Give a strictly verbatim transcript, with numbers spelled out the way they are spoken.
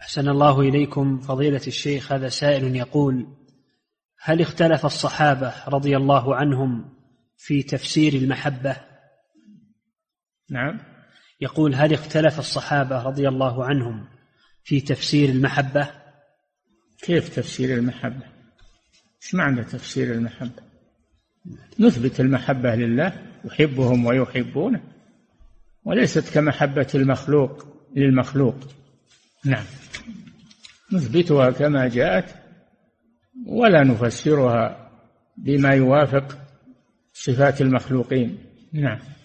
أحسن الله إليكم فضيلة الشيخ. هذا سائل يقول: هل اختلف الصحابة رضي الله عنهم في تفسير المحبة؟ نعم. يقول: هل اختلف الصحابة رضي الله عنهم في تفسير المحبة؟ كيف تفسير المحبة؟ ايش معنى تفسير المحبة؟ نثبت المحبة لله، يحبهم ويحبونه، وليست كمحبة المخلوق للمخلوق. نعم، نثبتها كما جاءت ولا نفسرها بما يوافق صفات المخلوقين. نعم.